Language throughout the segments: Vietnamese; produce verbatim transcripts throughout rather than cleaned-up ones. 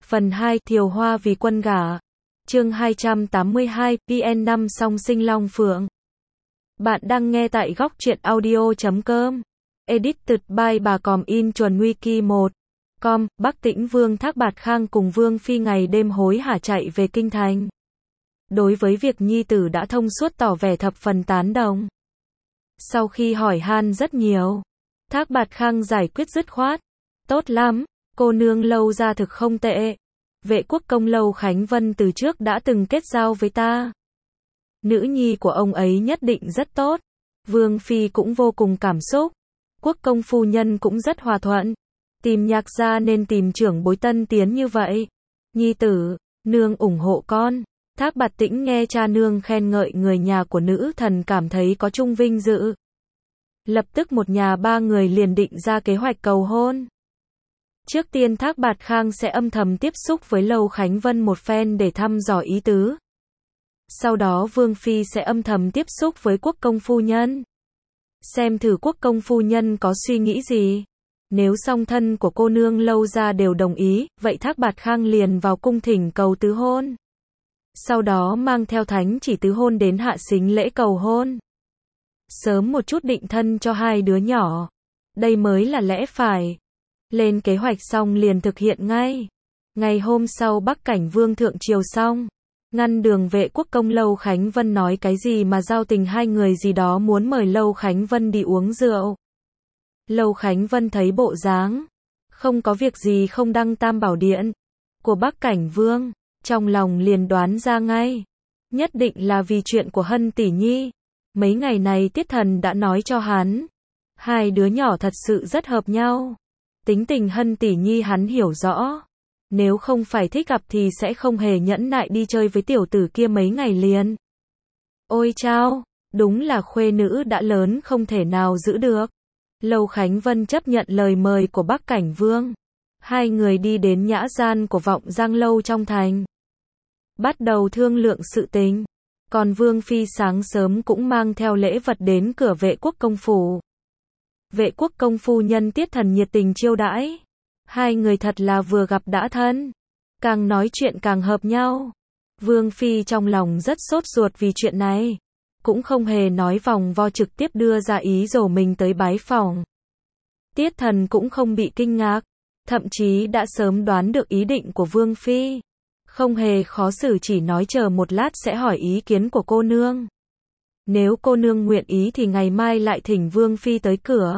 Phần hai, Thiều Hoa vì quân gả. Chương hai trăm tám mươi hai, pê en năm song sinh long phượng. Bạn đang nghe tại góc truyện audio chấm com. Edited by bà Còm in chuẩn wiki một. Com, Bắc Tĩnh Vương Thác Bạt Khang cùng Vương Phi ngày đêm hối hả chạy về kinh thành. Đối với việc nhi tử đã thông suốt tỏ vẻ thập phần tán đồng. Sau khi hỏi han rất nhiều, Thác Bạt Khang giải quyết dứt khoát. Tốt lắm, cô nương Lâu gia thực không tệ. Vệ quốc công Lâu Khánh Vân từ trước đã từng kết giao với ta. Nữ nhi của ông ấy nhất định rất tốt. Vương Phi cũng vô cùng cảm xúc. Quốc công phu nhân cũng rất hòa thuận. Tìm nhạc gia nên tìm trưởng bối tân tiến như vậy. Nhi tử, nương ủng hộ con. Thác Bạt Tĩnh nghe cha nương khen ngợi người nhà của nữ thần cảm thấy có chung vinh dự. Lập tức một nhà ba người liền định ra kế hoạch cầu hôn. Trước tiên Thác Bạt Khang sẽ âm thầm tiếp xúc với Lâu Khánh Vân một phen để thăm dò ý tứ. Sau đó Vương Phi sẽ âm thầm tiếp xúc với quốc công phu nhân. Xem thử quốc công phu nhân có suy nghĩ gì. Nếu song thân của cô nương Lâu gia đều đồng ý, vậy Thác Bạt Khang liền vào cung thỉnh cầu tứ hôn. Sau đó mang theo thánh chỉ tứ hôn đến hạ sính lễ cầu hôn. Sớm một chút định thân cho hai đứa nhỏ. Đây mới là lẽ phải. Lên kế hoạch xong liền thực hiện ngay. Ngày hôm sau Bắc Cảnh Vương thượng triều xong. Ngăn đường vệ quốc công Lâu Khánh Vân nói cái gì mà giao tình hai người gì đó muốn mời Lâu Khánh Vân đi uống rượu. Lâu Khánh Vân thấy bộ dáng không có việc gì không đăng tam bảo điện của Bắc Cảnh Vương, trong lòng liền đoán ra ngay. Nhất định là vì chuyện của Hân tỷ nhi. Mấy ngày này Tiết Thần đã nói cho hắn. Hai đứa nhỏ thật sự rất hợp nhau. Tính tình Hân tỷ nhi hắn hiểu rõ. Nếu không phải thích gặp thì sẽ không hề nhẫn nại đi chơi với tiểu tử kia mấy ngày liền. Ôi chao, đúng là khuê nữ đã lớn không thể nào giữ được. Lâu Khánh Vân chấp nhận lời mời của Bắc Cảnh Vương. Hai người đi đến nhã gian của Vọng Giang Lâu trong thành. Bắt đầu thương lượng sự tình. Còn Vương Phi sáng sớm cũng mang theo lễ vật đến cửa vệ quốc công phủ. Vệ quốc công phu nhân Tiết Thần nhiệt tình chiêu đãi. Hai người thật là vừa gặp đã thân. Càng nói chuyện càng hợp nhau. Vương Phi trong lòng rất sốt ruột vì chuyện này. Cũng không hề nói vòng vo trực tiếp đưa ra ý dỗ mình tới bái phòng. Tiết Thần cũng không bị kinh ngạc. Thậm chí đã sớm đoán được ý định của Vương Phi. Không hề khó xử chỉ nói chờ một lát sẽ hỏi ý kiến của cô nương. Nếu cô nương nguyện ý thì ngày mai lại thỉnh Vương Phi tới cửa.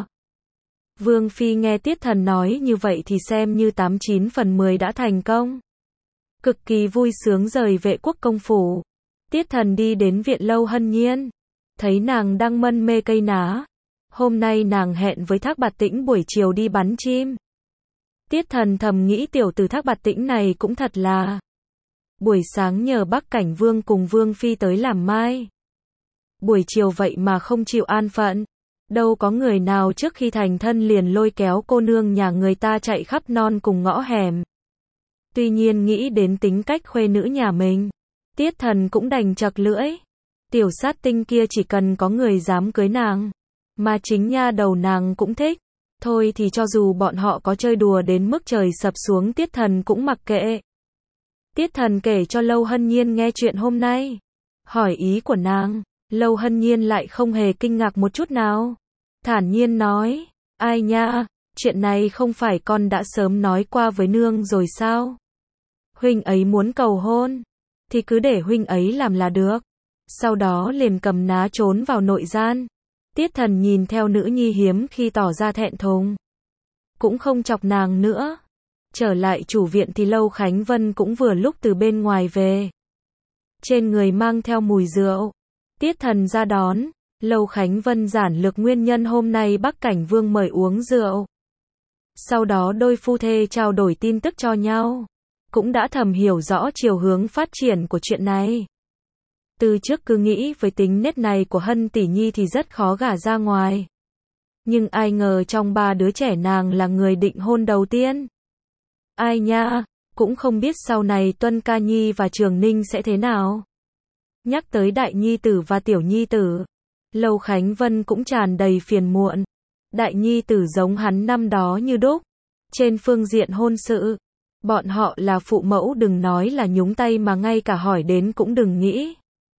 Vương Phi nghe Tiết Thần nói như vậy thì xem như tám chín phần mười đã thành công. Cực kỳ vui sướng rời vệ quốc công phủ. Tiết Thần đi đến viện Lâu Hân Nhiên. Thấy nàng đang mân mê cây ná. Hôm nay nàng hẹn với Thác Bạt Tĩnh buổi chiều đi bắn chim. Tiết Thần thầm nghĩ tiểu tử Thác Bạt Tĩnh này cũng thật là. Buổi sáng nhờ Bắc Cảnh Vương cùng Vương Phi tới làm mai. Buổi chiều vậy mà không chịu an phận. Đâu có người nào trước khi thành thân liền lôi kéo cô nương nhà người ta chạy khắp non cùng ngõ hẻm. Tuy nhiên nghĩ đến tính cách khuê nữ nhà mình. Tiết Thần cũng đành chật lưỡi. Tiểu sát tinh kia chỉ cần có người dám cưới nàng. Mà chính nha đầu nàng cũng thích. Thôi thì cho dù bọn họ có chơi đùa đến mức trời sập xuống Tiết Thần cũng mặc kệ. Tiết Thần kể cho Lâu Hân Nhiên nghe chuyện hôm nay. Hỏi ý của nàng. Lâu Hân Nhiên lại không hề kinh ngạc một chút nào. Thản nhiên nói. Ai nha, chuyện này không phải con đã sớm nói qua với nương rồi sao? Huynh ấy muốn cầu hôn. Thì cứ để huynh ấy làm là được. Sau đó liền cầm ná trốn vào nội gian. Tiết Thần nhìn theo nữ nhi hiếm khi tỏ ra thẹn thùng. Cũng không chọc nàng nữa. Trở lại chủ viện thì Lâu Khánh Vân cũng vừa lúc từ bên ngoài về. Trên người mang theo mùi rượu. Tiết Thần ra đón. Lâu Khánh Vân giản lược nguyên nhân hôm nay Bắc Cảnh Vương mời uống rượu. Sau đó đôi phu thê trao đổi tin tức cho nhau. Cũng đã thầm hiểu rõ chiều hướng phát triển của chuyện này. Từ trước cứ nghĩ với tính nết này của Hân tỷ nhi thì rất khó gả ra ngoài. Nhưng ai ngờ trong ba đứa trẻ nàng là người định hôn đầu tiên. Ai nha, cũng không biết sau này Tuân Ca Nhi và Trường Ninh sẽ thế nào. Nhắc tới đại nhi tử và tiểu nhi tử, Lâu Khánh Vân cũng tràn đầy phiền muộn. Đại nhi tử giống hắn năm đó như đúc. Trên phương diện hôn sự, Bọn họ là phụ mẫu, đừng nói là nhúng tay mà ngay cả hỏi đến cũng đừng nghĩ.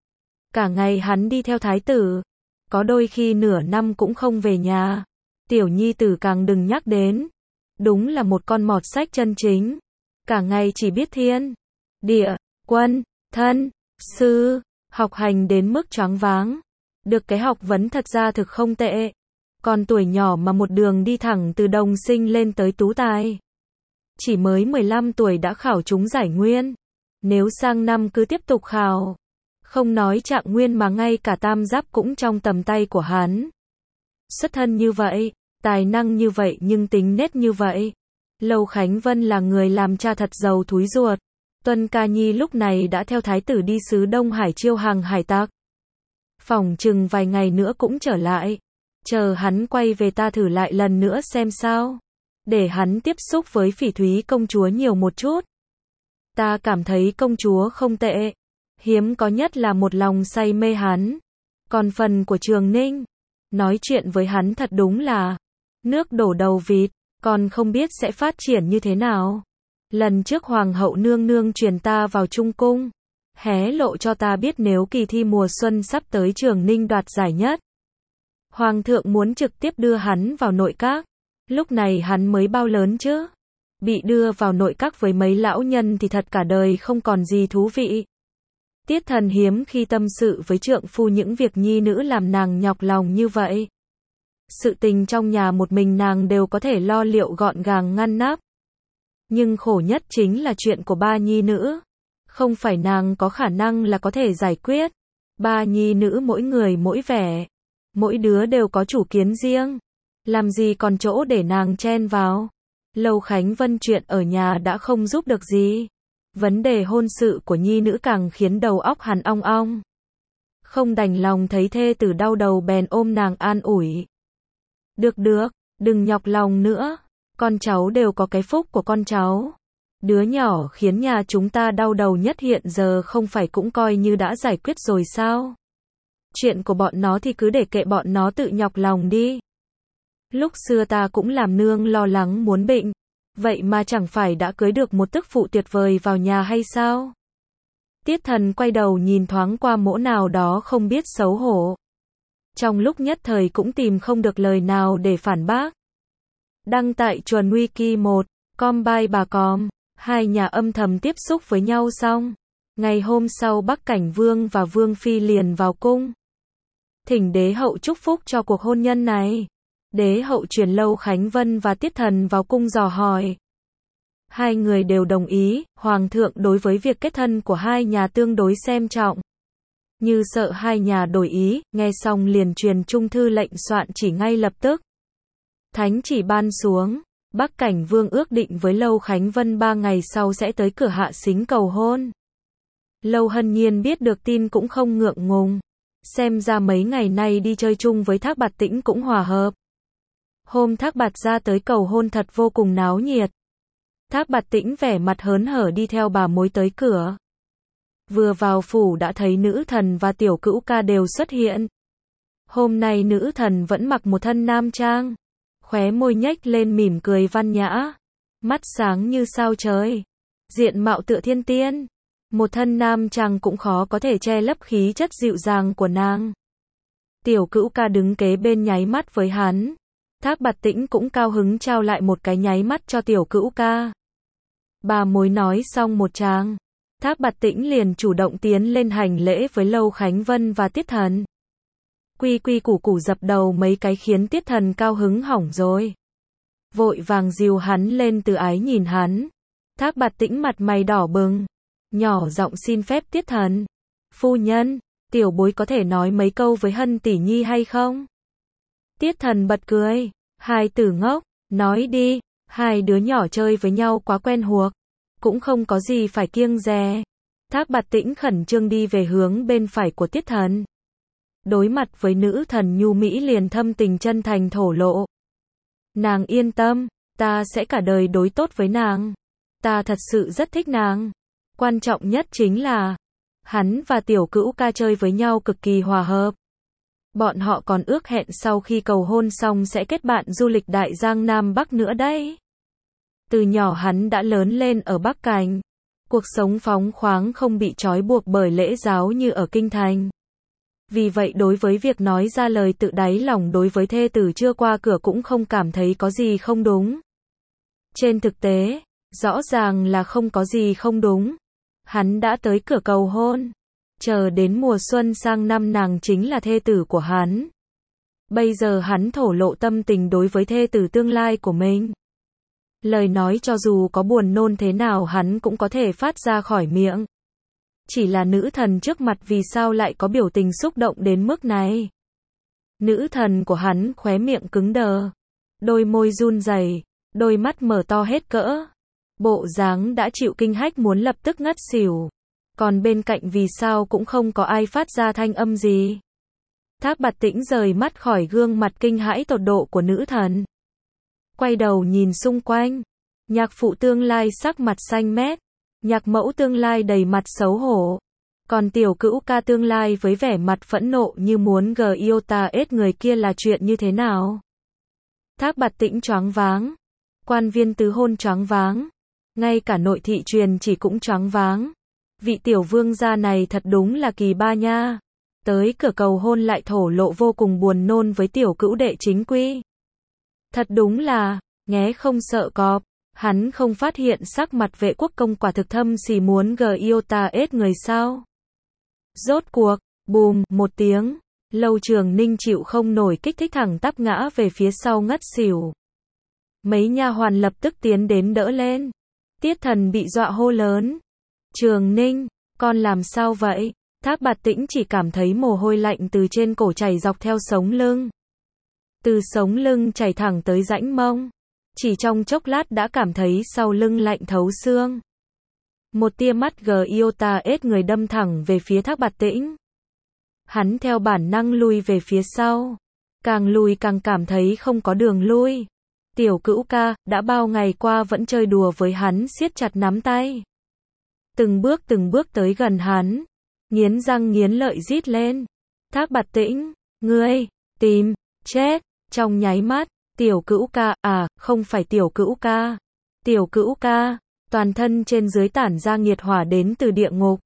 Cả ngày hắn đi theo thái tử, có đôi khi nửa năm cũng không về nhà. Tiểu nhi tử càng đừng nhắc đến. Đúng là một con mọt sách chân chính. Cả ngày chỉ biết thiên, địa, quân, thân, sư, học hành đến mức choáng váng. Được cái học vấn thật ra thực không tệ. Còn tuổi nhỏ mà một đường đi thẳng từ đồng sinh lên tới tú tài. Chỉ mới mười lăm tuổi đã khảo trúng giải nguyên. Nếu sang năm cứ tiếp tục khảo, không nói trạng nguyên mà ngay cả tam giáp cũng trong tầm tay của hắn. Xuất thân như vậy, tài năng như vậy nhưng tính nết như vậy. Lâu Khánh Vân là người làm cha thật giàu thúi ruột. Tuân Ca Nhi lúc này đã theo thái tử đi xứ Đông Hải chiêu hàng hải tặc. Phỏng chừng vài ngày nữa cũng trở lại. Chờ hắn quay về ta thử lại lần nữa xem sao. Để hắn tiếp xúc với Phỉ Thúy công chúa nhiều một chút. Ta cảm thấy công chúa không tệ. Hiếm có nhất là một lòng say mê hắn. Còn phần của Trường Ninh, nói chuyện với hắn thật đúng là nước đổ đầu vịt, còn không biết sẽ phát triển như thế nào. Lần trước Hoàng hậu nương nương truyền ta vào Trung Cung, hé lộ cho ta biết nếu kỳ thi mùa xuân sắp tới Trường Ninh đoạt giải nhất, Hoàng thượng muốn trực tiếp đưa hắn vào nội các. Lúc này hắn mới bao lớn chứ? Bị đưa vào nội các với mấy lão nhân thì thật cả đời không còn gì thú vị. Tiết Thần hiếm khi tâm sự với trượng phu những việc nhi nữ làm nàng nhọc lòng như vậy. Sự tình trong nhà một mình nàng đều có thể lo liệu gọn gàng ngăn nắp. Nhưng khổ nhất chính là chuyện của ba nhi nữ. Không phải nàng có khả năng là có thể giải quyết. Ba nhi nữ mỗi người mỗi vẻ. Mỗi đứa đều có chủ kiến riêng. Làm gì còn chỗ để nàng chen vào. Lâu Khánh Vân chuyện ở nhà đã không giúp được gì. Vấn đề hôn sự của nhi nữ càng khiến đầu óc hắn ong ong. Không đành lòng thấy thê tử đau đầu bèn ôm nàng an ủi. Được được, đừng nhọc lòng nữa. Con cháu đều có cái phúc của con cháu. Đứa nhỏ khiến nhà chúng ta đau đầu nhất hiện giờ không phải cũng coi như đã giải quyết rồi sao? Chuyện của bọn nó thì cứ để kệ bọn nó tự nhọc lòng đi. Lúc xưa ta cũng làm nương lo lắng muốn bệnh. Vậy mà chẳng phải đã cưới được một tức phụ tuyệt vời vào nhà hay sao? Tiết Thần quay đầu nhìn thoáng qua mỗ nào đó không biết xấu hổ. Trong lúc nhất thời cũng tìm không được lời nào để phản bác. Đăng tại Chuẩn Wiki một, com by bà com, hai nhà âm thầm tiếp xúc với nhau xong. Ngày hôm sau Bắc Cảnh Vương và Vương Phi liền vào cung. Thỉnh đế hậu chúc phúc cho cuộc hôn nhân này. Đế hậu truyền Lâu Khánh Vân và Tiết Thần vào cung dò hỏi. Hai người đều đồng ý, Hoàng thượng đối với việc kết thân của hai nhà tương đối xem trọng. Như sợ hai nhà đổi ý, nghe xong liền truyền trung thư lệnh soạn chỉ ngay lập tức. Thánh chỉ ban xuống, Bắc Cảnh Vương ước định với Lâu Khánh Vân ba ngày sau sẽ tới cửa Hạ Sính cầu hôn. Lâu Hân Nhiên biết được tin cũng không ngượng ngùng. Xem ra mấy ngày nay đi chơi chung với Thác Bạt Tĩnh cũng hòa hợp. Hôm Thác Bạt ra tới cầu hôn thật vô cùng náo nhiệt. Thác Bạt Tĩnh vẻ mặt hớn hở đi theo bà mối tới cửa. Vừa vào phủ đã thấy nữ thần và tiểu cữu ca đều xuất hiện. Hôm nay nữ thần vẫn mặc một thân nam trang. Khóe môi nhếch lên mỉm cười văn nhã. Mắt sáng như sao trời. Diện mạo tựa thiên tiên. Một thân nam trang cũng khó có thể che lấp khí chất dịu dàng của nàng. Tiểu cữu ca đứng kế bên nháy mắt với hắn. Thác Bạt Tĩnh cũng cao hứng trao lại một cái nháy mắt cho tiểu cữu ca. Bà mối nói xong một tràng. Thác Bạt Tĩnh liền chủ động tiến lên hành lễ với Lâu Khánh Vân và Tiết Thần. Quy quy củ củ dập đầu mấy cái khiến Tiết Thần cao hứng hỏng rồi. Vội vàng dìu hắn lên từ ái nhìn hắn. Thác Bạt Tĩnh mặt mày đỏ bừng. Nhỏ giọng xin phép Tiết Thần. Phu nhân, tiểu bối có thể nói mấy câu với Hân tỷ nhi hay không? Tiết Thần bật cười. Hai tử ngốc, nói đi. Hai đứa nhỏ chơi với nhau quá quen thuộc. Cũng không có gì phải kiêng dè. Thác Bạt Tĩnh khẩn trương đi về hướng bên phải của Tiết Thần. Đối mặt với nữ thần nhu mỹ liền thâm tình chân thành thổ lộ. Nàng yên tâm, ta sẽ cả đời đối tốt với nàng. Ta thật sự rất thích nàng. Quan trọng nhất chính là, hắn và tiểu cữu ca chơi với nhau cực kỳ hòa hợp. Bọn họ còn ước hẹn sau khi cầu hôn xong sẽ kết bạn du lịch Đại Giang Nam Bắc nữa đấy. Từ nhỏ hắn đã lớn lên ở Bắc Cảnh. Cuộc sống phóng khoáng không bị trói buộc bởi lễ giáo như ở Kinh Thành. Vì vậy đối với việc nói ra lời tự đáy lòng đối với thê tử chưa qua cửa cũng không cảm thấy có gì không đúng. Trên thực tế, rõ ràng là không có gì không đúng. Hắn đã tới cửa cầu hôn. Chờ đến mùa xuân sang năm nàng chính là thê tử của hắn. Bây giờ hắn thổ lộ tâm tình đối với thê tử tương lai của mình. Lời nói cho dù có buồn nôn thế nào hắn cũng có thể phát ra khỏi miệng. Chỉ là nữ thần trước mặt vì sao lại có biểu tình xúc động đến mức này. Nữ thần của hắn khóe miệng cứng đờ. Đôi môi run rẩy, đôi mắt mở to hết cỡ. Bộ dáng đã chịu kinh hách muốn lập tức ngất xỉu. Còn bên cạnh vì sao cũng không có ai phát ra thanh âm gì. Thác Bạt Tĩnh rời mắt khỏi gương mặt kinh hãi tột độ của nữ thần. Quay đầu nhìn xung quanh. Nhạc phụ tương lai sắc mặt xanh mét. Nhạc mẫu tương lai đầy mặt xấu hổ. Còn tiểu cữu ca tương lai với vẻ mặt phẫn nộ như muốn gờ yêu ta ết người kia là chuyện như thế nào. Thác Bạt Tĩnh choáng váng. Quan viên tứ hôn choáng váng. Ngay cả nội thị truyền chỉ cũng choáng váng. Vị tiểu vương gia này thật đúng là kỳ ba nha. Tới cửa cầu hôn lại thổ lộ vô cùng buồn nôn với tiểu cữu đệ chính quy. Thật đúng là, nghé không sợ cọp. Hắn không phát hiện sắc mặt Vệ Quốc công quả thực thâm xì muốn gờ yêu ta ết người sao. Rốt cuộc, bùm, một tiếng. Lâu Trường Ninh chịu không nổi kích thích thẳng tắp ngã về phía sau ngất xỉu. Mấy nha hoàn lập tức tiến đến đỡ lên. Tiết Thần bị dọa hô lớn. Trường Ninh, con làm sao vậy? Thác Bạt Tĩnh chỉ cảm thấy mồ hôi lạnh từ trên cổ chảy dọc theo sống lưng. Từ sống lưng chảy thẳng tới rãnh mông. Chỉ trong chốc lát đã cảm thấy sau lưng lạnh thấu xương. Một tia mắt gờ yêu ta ết người đâm thẳng về phía Thác Bạt Tĩnh. Hắn theo bản năng lui về phía sau. Càng lùi càng cảm thấy không có đường lui. Tiểu cữu ca, đã bao ngày qua vẫn chơi đùa với hắn siết chặt nắm tay. Từng bước từng bước tới gần hắn. Nghiến răng nghiến lợi rít lên. Thác Bạt Tĩnh, ngươi, tìm, chết, trong nháy mắt. Tiểu cữu ca, à, không phải tiểu cữu ca. Tiểu cữu ca, toàn thân trên dưới tản ra nghiệt hỏa đến từ địa ngục.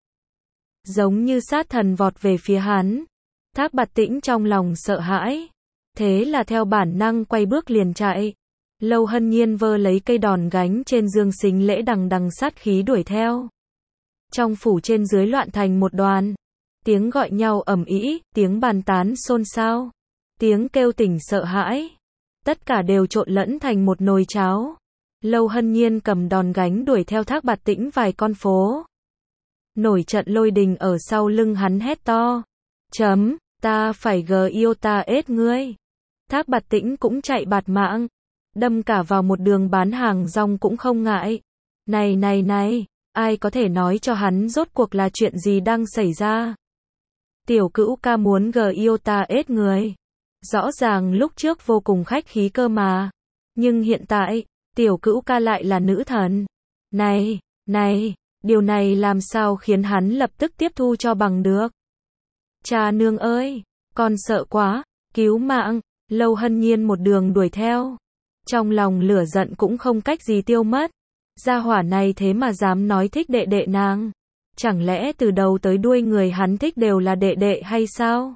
Giống như sát thần vọt về phía hắn. Thác Bạt Tĩnh trong lòng sợ hãi. Thế là theo bản năng quay bước liền chạy. Lâu Hân Nhiên vơ lấy cây đòn gánh trên dương xính lễ đằng đằng sát khí đuổi theo. Trong phủ trên dưới loạn thành một đoàn. Tiếng gọi nhau ầm ĩ, tiếng bàn tán xôn xao. Tiếng kêu tỉnh sợ hãi. Tất cả đều trộn lẫn thành một nồi cháo. Lâu Hân Nhiên cầm đòn gánh đuổi theo Thác Bạt Tĩnh vài con phố. Nổi trận lôi đình ở sau lưng hắn hét to. Chấm, ta phải gờ yêu ta ết ngươi. Thác Bạt Tĩnh cũng chạy bạt mạng. Đâm cả vào một đường bán hàng rong cũng không ngại. Này này này, ai có thể nói cho hắn rốt cuộc là chuyện gì đang xảy ra? Tiểu cữu ca muốn gờ yêu ta ết người. Rõ ràng lúc trước vô cùng khách khí cơ mà. Nhưng hiện tại, tiểu cữu ca lại là nữ thần. Này, này, điều này làm sao khiến hắn lập tức tiếp thu cho bằng được. Cha nương ơi, con sợ quá, cứu mạng. Lâu Hân Nhiên một đường đuổi theo. Trong lòng lửa giận cũng không cách gì tiêu mất. Gia hỏa này thế mà dám nói thích đệ đệ nàng. Chẳng lẽ từ đầu tới đuôi người hắn thích đều là đệ đệ hay sao?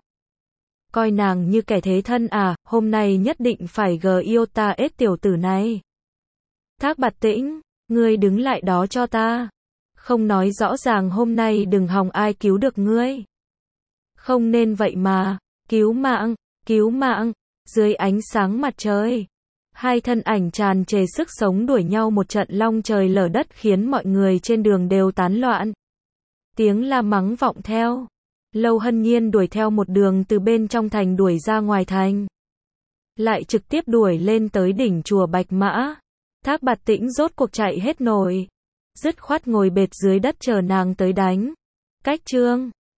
Coi nàng như kẻ thế thân à, hôm nay nhất định phải gờ yêu ta ết tiểu tử này. Thác Bạt Tĩnh, ngươi đứng lại đó cho ta. Không nói rõ ràng hôm nay đừng hòng ai cứu được ngươi. Không nên vậy mà, cứu mạng, cứu mạng, dưới ánh sáng mặt trời. Hai thân ảnh tràn trề sức sống đuổi nhau một trận long trời lở đất khiến mọi người trên đường đều tán loạn. Tiếng la mắng vọng theo. Lâu Hân Nhiên đuổi theo một đường từ bên trong thành đuổi ra ngoài thành. Lại trực tiếp đuổi lên tới đỉnh chùa Bạch Mã. Thác Bạt Tĩnh rốt cuộc chạy hết nổi. Dứt khoát ngồi bệt dưới đất chờ nàng tới đánh. Cách chương